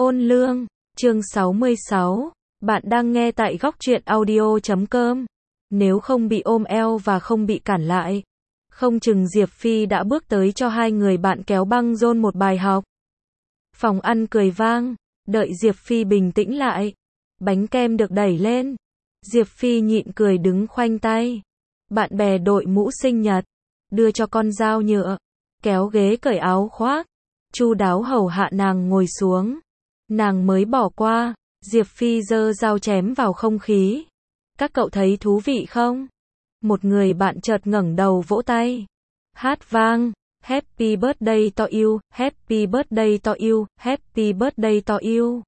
Ôn lương, chương 66, bạn đang nghe tại góc truyện audio.com. Nếu không bị ôm eo và không bị cản lại, không chừng Diệp Phi đã bước tới cho hai người bạn kéo băng rôn một bài học. Phòng ăn cười vang, đợi Diệp Phi bình tĩnh lại. Bánh kem được đẩy lên. Diệp Phi nhịn cười đứng khoanh tay. Bạn bè đội mũ sinh nhật, đưa cho con dao nhựa, kéo ghế cởi áo khoác, chu đáo hầu hạ nàng ngồi xuống. Nàng mới bỏ qua, Diệp Phi giơ dao chém vào không khí. Các cậu thấy thú vị không? Một người bạn chợt ngẩng đầu vỗ tay. Hát vang, Happy birthday to you, Happy birthday to you, Happy birthday to you.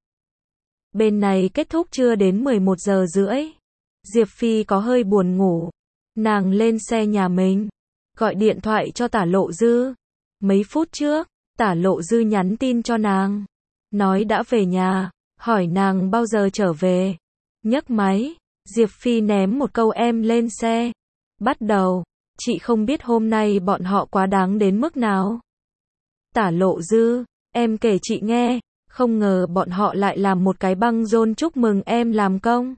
Bên này kết thúc chưa đến 11 giờ rưỡi. Diệp Phi có hơi buồn ngủ. Nàng lên xe nhà mình, gọi điện thoại cho Tả Lộ Dư. Mấy phút trước, Tả Lộ Dư nhắn tin cho nàng, nói đã về nhà, hỏi nàng bao giờ trở về. Nhấc máy, Diệp Phi ném một câu em lên xe. Bắt đầu, chị không biết hôm nay bọn họ quá đáng đến mức nào. Tả Lộ Dư, em kể chị nghe, không ngờ bọn họ lại làm một cái băng rôn chúc mừng em làm công.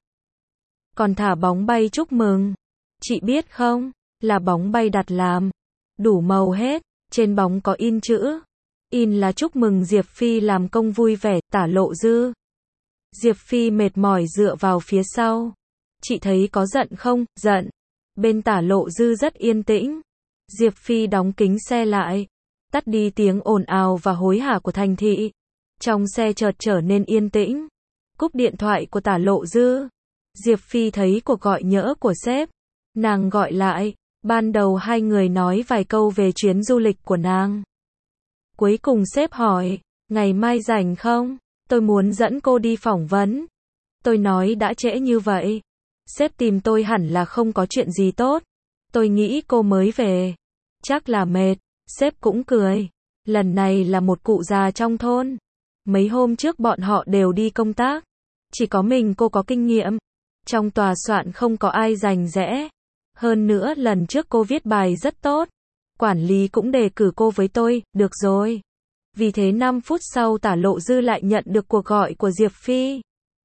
Còn thả bóng bay chúc mừng. Chị biết không, là bóng bay đặt làm, đủ màu hết, trên bóng có in chữ. In là chúc mừng Diệp Phi làm công vui vẻ, Tả Lộ Dư. Diệp Phi mệt mỏi dựa vào phía sau. Chị thấy có giận không? Giận. Bên Tả Lộ Dư rất yên tĩnh. Diệp Phi đóng kính xe lại, tắt đi tiếng ồn ào và hối hả của thành thị. Trong xe chợt trở nên yên tĩnh. Cúp điện thoại của Tả Lộ Dư. Diệp Phi thấy cuộc gọi nhỡ của sếp. Nàng gọi lại, ban đầu hai người nói vài câu về chuyến du lịch của nàng. Cuối cùng sếp hỏi, ngày mai rảnh không? Tôi muốn dẫn cô đi phỏng vấn. Tôi nói đã trễ như vậy. Sếp tìm tôi hẳn là không có chuyện gì tốt. Tôi nghĩ cô mới về, chắc là mệt. Sếp cũng cười. Lần này là một cụ già trong thôn. Mấy hôm trước bọn họ đều đi công tác. Chỉ có mình cô có kinh nghiệm. Trong tòa soạn không có ai rành rẽ. Hơn nữa lần trước cô viết bài rất tốt. Quản lý cũng đề cử cô với tôi, được rồi. Vì thế 5 phút sau Tả Lộ Dư lại nhận được cuộc gọi của Diệp Phi.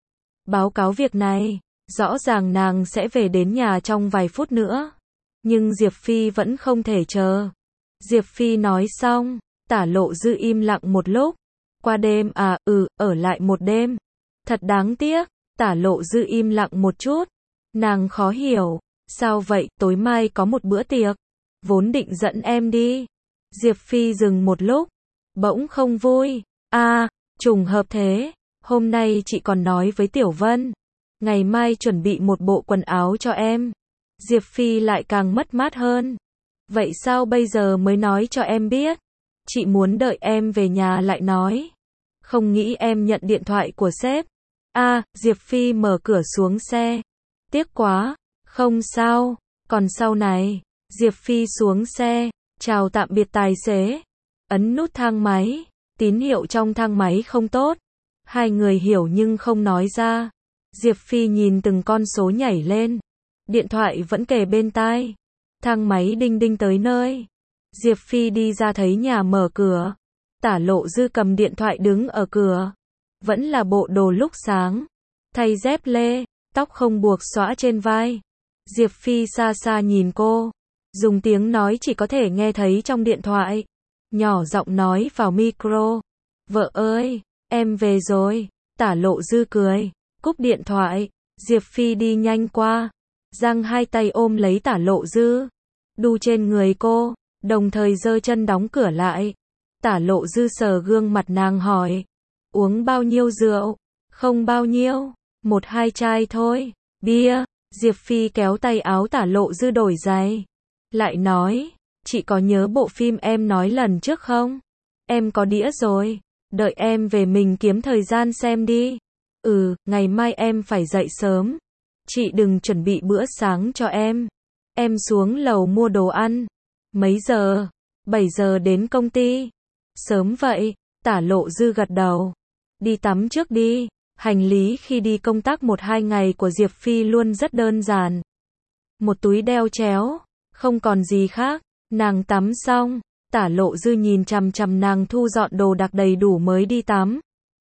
Báo cáo việc này, rõ ràng nàng sẽ về đến nhà trong vài phút nữa. Nhưng Diệp Phi vẫn không thể chờ. Diệp Phi nói xong, Tả Lộ Dư im lặng một lúc. Qua đêm à, ở lại một đêm. Thật đáng tiếc, Tả Lộ Dư im lặng một chút. Nàng khó hiểu, sao vậy, tối mai có một bữa tiệc. Vốn định dẫn em đi. Diệp Phi dừng một lúc, bỗng không vui. Trùng hợp thế, hôm nay chị còn nói với Tiểu Vân, ngày mai chuẩn bị một bộ quần áo cho em. Diệp Phi lại càng mất mát hơn. Vậy sao bây giờ mới nói cho em biết? Chị muốn đợi em về nhà lại nói. Không nghĩ em nhận điện thoại của sếp. Diệp Phi mở cửa xuống xe. Tiếc quá, không sao, còn sau này. Diệp Phi xuống xe, chào tạm biệt tài xế. Ấn nút thang máy, tín hiệu trong thang máy không tốt. Hai người hiểu nhưng không nói ra. Diệp Phi nhìn từng con số nhảy lên. Điện thoại vẫn kề bên tai. Thang máy đinh đinh tới nơi. Diệp Phi đi ra thấy nhà mở cửa. Tả Lộ Dư cầm điện thoại đứng ở cửa. Vẫn là bộ đồ lúc sáng. Thay dép lê, tóc không buộc xõa trên vai. Diệp Phi xa xa nhìn cô. Dùng tiếng nói chỉ có thể nghe thấy trong điện thoại. Nhỏ giọng nói vào micro. Vợ ơi, em về rồi. Tả Lộ Dư cười. Cúp điện thoại. Diệp Phi đi nhanh qua. Giang hai tay ôm lấy Tả Lộ Dư. Đu trên người cô. Đồng thời giơ chân đóng cửa lại. Tả Lộ Dư sờ gương mặt nàng hỏi. Uống bao nhiêu rượu? Không bao nhiêu. 1-2 chai thôi. Bia. Diệp Phi kéo tay áo Tả Lộ Dư đổi giày. Lại nói, chị có nhớ bộ phim em nói lần trước không? Em có đĩa rồi. Đợi em về mình kiếm thời gian xem đi. Ngày mai em phải dậy sớm. Chị đừng chuẩn bị bữa sáng cho em. Em xuống lầu mua đồ ăn. Mấy giờ? 7 giờ đến công ty. Sớm vậy. Tả Lộ Dư gật đầu. Đi tắm trước đi. Hành lý khi đi công tác 1-2 ngày của Diệp Phi luôn rất đơn giản. Một túi đeo chéo. Không còn gì khác. Nàng tắm xong. Tả Lộ Dư nhìn chằm chằm nàng thu dọn đồ đạc đầy đủ mới đi tắm.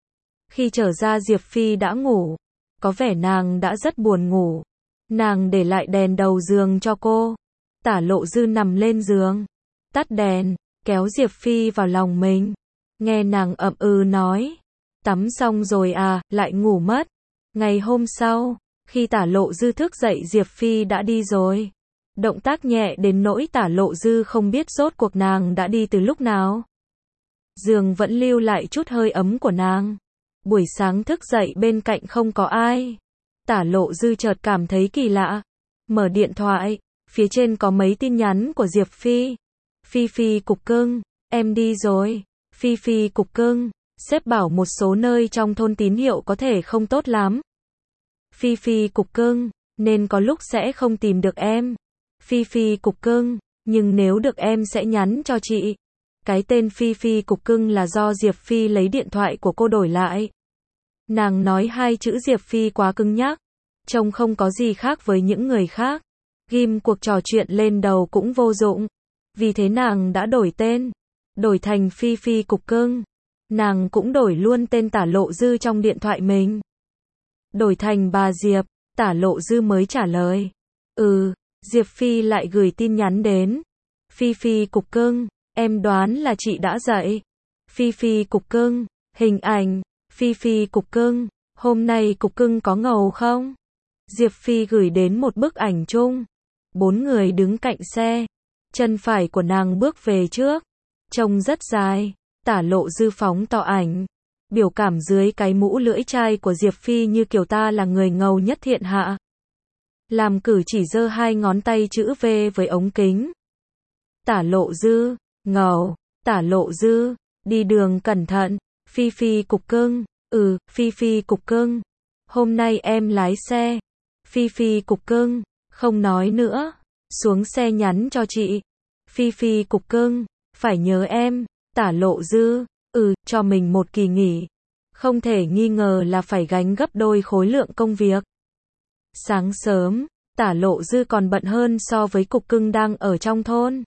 Khi trở ra Diệp Phi đã ngủ. Có vẻ nàng đã rất buồn ngủ. Nàng để lại đèn đầu giường cho cô. Tả Lộ Dư nằm lên giường. Tắt đèn, kéo Diệp Phi vào lòng mình. Nghe nàng ậm ừ nói. Tắm xong rồi à, lại ngủ mất. Ngày hôm sau, khi Tả Lộ Dư thức dậy Diệp Phi đã đi rồi. Động tác nhẹ đến nỗi Tả Lộ Dư không biết rốt cuộc nàng đã đi từ lúc nào. Giường vẫn lưu lại chút hơi ấm của nàng. Buổi sáng thức dậy bên cạnh không có ai. Tả Lộ Dư chợt cảm thấy kỳ lạ. Mở điện thoại, phía trên có mấy tin nhắn của Diệp Phi. Phi Phi cục cưng, em đi rồi. Phi Phi cục cưng, sếp bảo một số nơi trong thôn tín hiệu có thể không tốt lắm. Phi Phi cục cưng, nên có lúc sẽ không tìm được em. Phi Phi cục cưng, nhưng nếu được em sẽ nhắn cho chị. Cái tên Phi Phi cục cưng là do Diệp Phi lấy điện thoại của cô đổi lại. Nàng nói hai chữ Diệp Phi quá cứng nhắc, trông không có gì khác với những người khác. Ghim cuộc trò chuyện lên đầu cũng vô dụng. Vì thế nàng đã đổi tên, đổi thành Phi Phi cục cưng. Nàng cũng đổi luôn tên Tả Lộ Dư trong điện thoại mình. Đổi thành bà Diệp, Tả Lộ Dư mới trả lời. Diệp Phi lại gửi tin nhắn đến. Phi Phi cục cưng, em đoán là chị đã dậy. Phi Phi cục cưng, hình ảnh. Phi Phi cục cưng, hôm nay cục cưng có ngầu không? Diệp Phi gửi đến một bức ảnh chung. 4 người đứng cạnh xe. Chân phải của nàng bước về trước. Trông rất dài. Tả Lộ Dư phóng to ảnh. Biểu cảm dưới cái mũ lưỡi chai của Diệp Phi như kiểu ta là người ngầu nhất thiên hạ. Làm cử chỉ giơ 2 ngón tay chữ V với ống kính. Tả Lộ Dư, ngầu. Tả Lộ Dư, đi đường cẩn thận. Phi Phi cục cưng, Phi Phi cục cưng. Hôm nay em lái xe. Phi Phi cục cưng, không nói nữa. Xuống xe nhắn cho chị. Phi Phi cục cưng, phải nhớ em. Tả Lộ Dư, cho mình một kỳ nghỉ. Không thể nghi ngờ là phải gánh gấp đôi khối lượng công việc. Sáng sớm, Tả Lộ Dư còn bận hơn so với cục cưng đang ở trong thôn.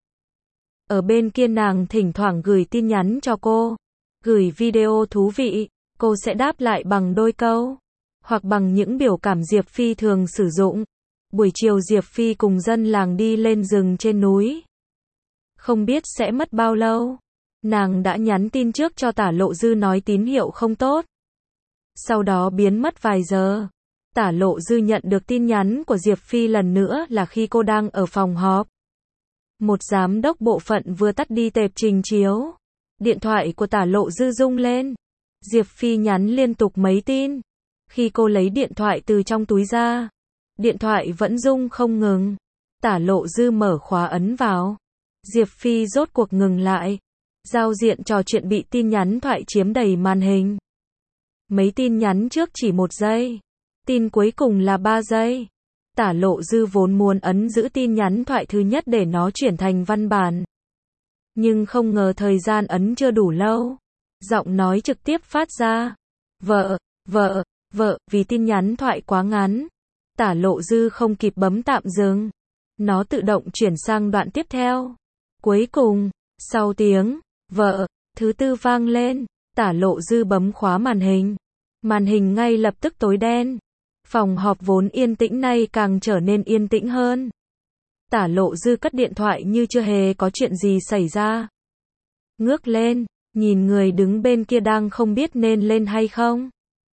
Ở bên kia nàng thỉnh thoảng gửi tin nhắn cho cô. Gửi video thú vị, cô sẽ đáp lại bằng đôi câu. Hoặc bằng những biểu cảm Diệp Phi thường sử dụng. Buổi chiều Diệp Phi cùng dân làng đi lên rừng trên núi. Không biết sẽ mất bao lâu. Nàng đã nhắn tin trước cho Tả Lộ Dư nói tín hiệu không tốt. Sau đó biến mất vài giờ. Tả Lộ Dư nhận được tin nhắn của Diệp Phi lần nữa là khi cô đang ở phòng họp. Một giám đốc bộ phận vừa tắt đi tệp trình chiếu. Điện thoại của Tả Lộ Dư rung lên. Diệp Phi nhắn liên tục mấy tin. Khi cô lấy điện thoại từ trong túi ra, điện thoại vẫn rung không ngừng. Tả Lộ Dư mở khóa ấn vào. Diệp Phi rốt cuộc ngừng lại. Giao diện trò chuyện bị tin nhắn thoại chiếm đầy màn hình. Mấy tin nhắn trước chỉ 1 giây. Tin cuối cùng là 3 giây. Tả Lộ Dư vốn muốn ấn giữ tin nhắn thoại thứ nhất để nó chuyển thành văn bản. Nhưng không ngờ thời gian ấn chưa đủ lâu. Giọng nói trực tiếp phát ra. Vợ, vì tin nhắn thoại quá ngắn. Tả Lộ Dư không kịp bấm tạm dừng. Nó tự động chuyển sang đoạn tiếp theo. Cuối cùng, sau tiếng, vợ, thứ tư vang lên. Tả Lộ Dư bấm khóa màn hình. Màn hình ngay lập tức tối đen. Phòng họp vốn yên tĩnh nay càng trở nên yên tĩnh hơn. Tả Lộ Dư cất điện thoại như chưa hề có chuyện gì xảy ra. Ngước lên, nhìn người đứng bên kia đang không biết nên lên hay không.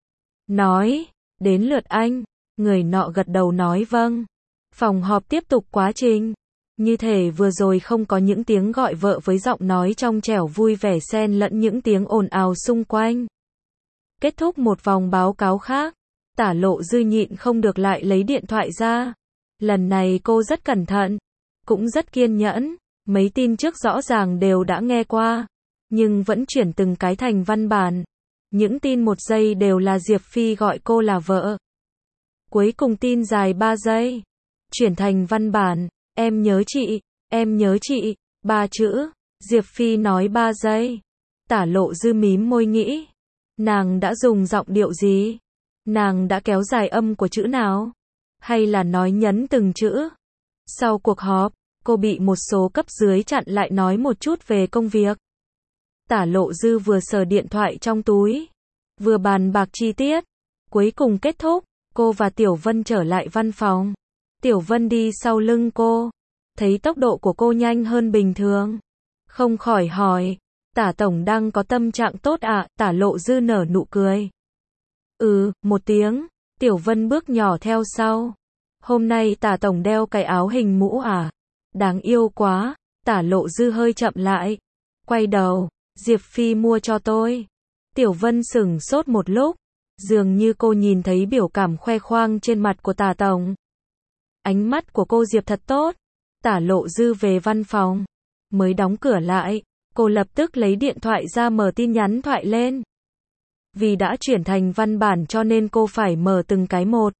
Nói, đến lượt anh. Người nọ gật đầu nói vâng. Phòng họp tiếp tục quá trình. Như thể vừa rồi không có những tiếng gọi vợ với giọng nói trong trẻo vui vẻ xen lẫn những tiếng ồn ào xung quanh. Kết thúc một vòng báo cáo khác. Tả Lộ Dư nhịn không được lại lấy điện thoại ra. Lần này cô rất cẩn thận, cũng rất kiên nhẫn. Mấy tin trước rõ ràng đều đã nghe qua, nhưng vẫn chuyển từng cái thành văn bản. Những tin 1 giây đều là Diệp Phi gọi cô là vợ. Cuối cùng tin dài 3 giây, chuyển thành văn bản. Em nhớ chị, 3 chữ. Diệp Phi nói 3 giây. Tả Lộ Dư mím môi nghĩ. Nàng đã dùng giọng điệu gì? Nàng đã kéo dài âm của chữ nào? Hay là nói nhấn từng chữ? Sau cuộc họp, cô bị một số cấp dưới chặn lại nói một chút về công việc. Tả Lộ Dư vừa sờ điện thoại trong túi. Vừa bàn bạc chi tiết, cuối cùng kết thúc, cô và Tiểu Vân trở lại văn phòng. Tiểu Vân đi sau lưng cô, thấy tốc độ của cô nhanh hơn bình thường. Không khỏi hỏi, Tả Tổng đang có tâm trạng tốt ạ? Tả Lộ Dư nở nụ cười. Một tiếng, Tiểu Vân bước nhỏ theo sau. Hôm nay Tả Tổng đeo cái áo hình mũ à? Đáng yêu quá. Tả Lộ Dư hơi chậm lại. Quay đầu, Diệp Phi mua cho tôi. Tiểu Vân sửng sốt một lúc. Dường như cô nhìn thấy biểu cảm khoe khoang trên mặt của Tả Tổng. Ánh mắt của cô Diệp thật tốt. Tả Lộ Dư về văn phòng. Mới đóng cửa lại, cô lập tức lấy điện thoại ra mở tin nhắn thoại lên. Vì đã chuyển thành văn bản cho nên cô phải mở từng cái một.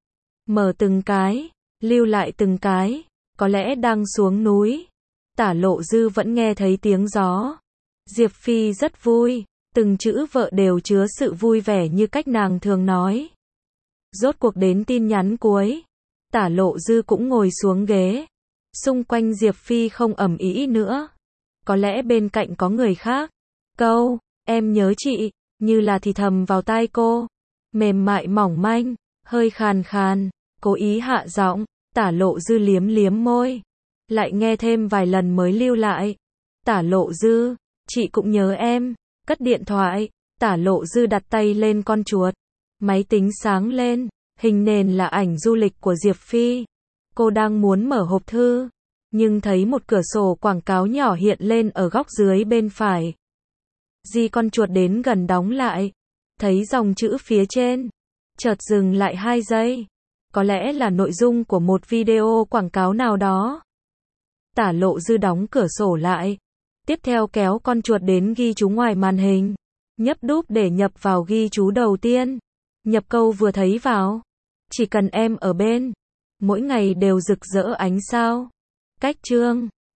Mở từng cái, lưu lại từng cái. Có lẽ đang xuống núi. Tả Lộ Dư vẫn nghe thấy tiếng gió. Diệp Phi rất vui. Từng chữ vợ đều chứa sự vui vẻ như cách nàng thường nói. Rốt cuộc đến tin nhắn cuối. Tả Lộ Dư cũng ngồi xuống ghế. Xung quanh Diệp Phi không ầm ĩ nữa. Có lẽ bên cạnh có người khác. Câu, em nhớ chị, như là thì thầm vào tai cô. Mềm mại mỏng manh, hơi khàn khàn, cố ý hạ giọng. Tả Lộ Dư liếm liếm môi. Lại nghe thêm vài lần mới lưu lại. Tả Lộ Dư, chị cũng nhớ em. Cất điện thoại, Tả Lộ Dư đặt tay lên con chuột. Máy tính sáng lên, hình nền là ảnh du lịch của Diệp Phi. Cô đang muốn mở hộp thư, nhưng thấy một cửa sổ quảng cáo nhỏ hiện lên ở góc dưới bên phải. Di con chuột đến gần đóng lại, thấy dòng chữ phía trên, chợt dừng lại 2 giây. Có lẽ là nội dung của một video quảng cáo nào đó. Tả Lộ Dư đóng cửa sổ lại. Tiếp theo kéo con chuột đến ghi chú ngoài màn hình. Nhấp đúp để nhập vào ghi chú đầu tiên. Nhập câu vừa thấy vào. Chỉ cần em ở bên. Mỗi ngày đều rực rỡ ánh sao. Cách chương